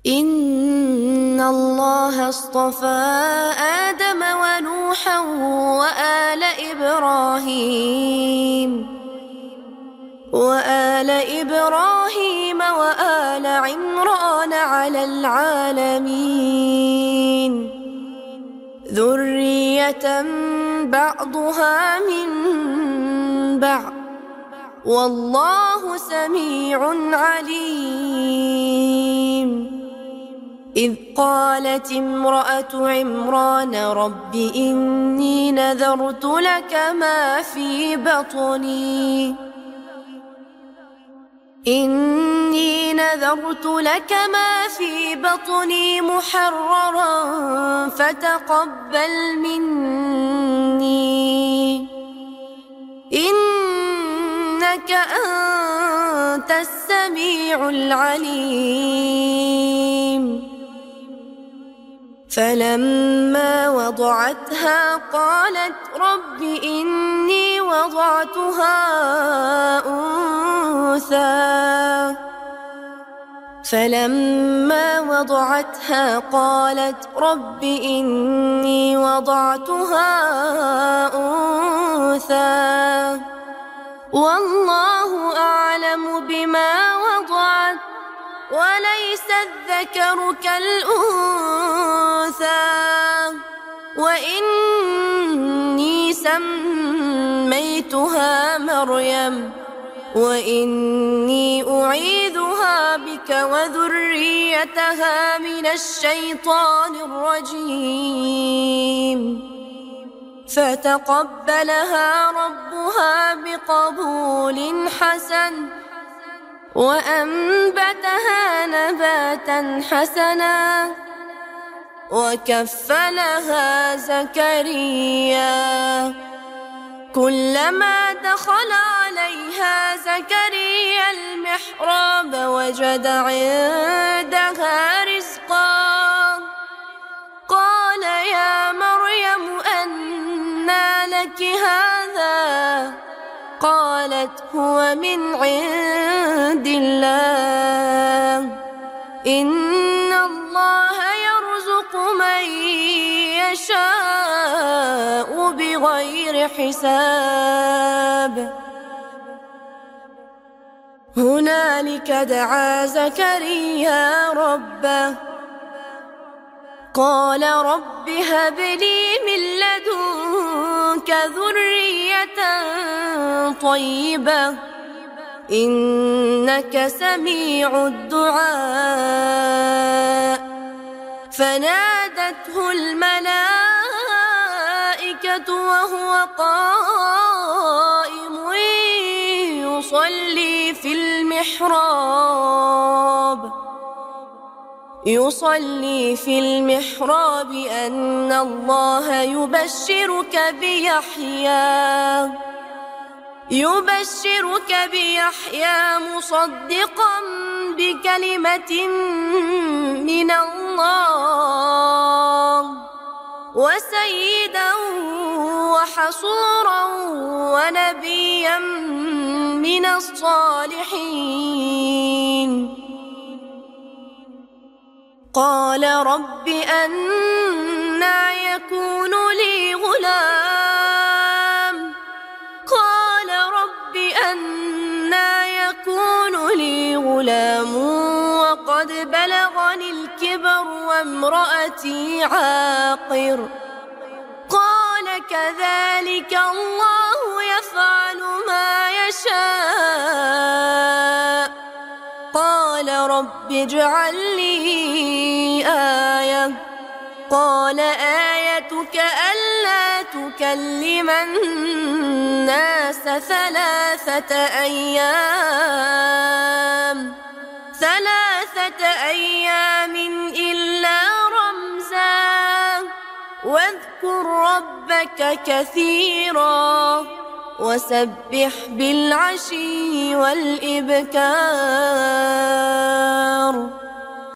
إن الله اصطفى آدم ونوحا وآل إبراهيم وآل عمران على العالمين ذرية بعضها من بعض والله سميع عليم. إذ قالت امرأة عمران رب إني نذرت لك ما في بطني محررا فتقبل مني إنك أنت السميع العليم. فلما وضعتها قالت رب إني وضعتها أنثى والله أعلم بما وضعت وليس الذكر كالأنثى وإني سميتها مريم وإني أعيذها بك وذريتها من الشيطان الرجيم. فتقبلها ربها بقبول حسن وأنبتها نباتا حسنا وكفلها زكريا. كلما دخل عليها زكريا المحراب وجد عندها رزقا قال يا مريم أنى لك هذا قالت هو من عند الله إن الله يرزق من يشاء بغير حساب. هنالك دعا زكريا ربه قال رب هب لي من لدنك ذرية طيبة إنك سميع الدعاء. فنادته الملائكة وهو قائم يصلي في المحراب أن الله يبشرك بيحيى مصدقا بكلمة من الله وسيدا وحصورا ونبيا من الصالحين. قال رب أنى يكون لي غلام قال رب أنى يكون لي غلام وقد بلغني الكبر وامرأتي عاقر قال كذلك الله يفعل ما يشاء. قال رب اجعل لي آية قال آيتك ألا تكلم الناس ثلاثة أيام إلا رمزا واذكر ربك كثيرا وسبح بالعشي والإبكار.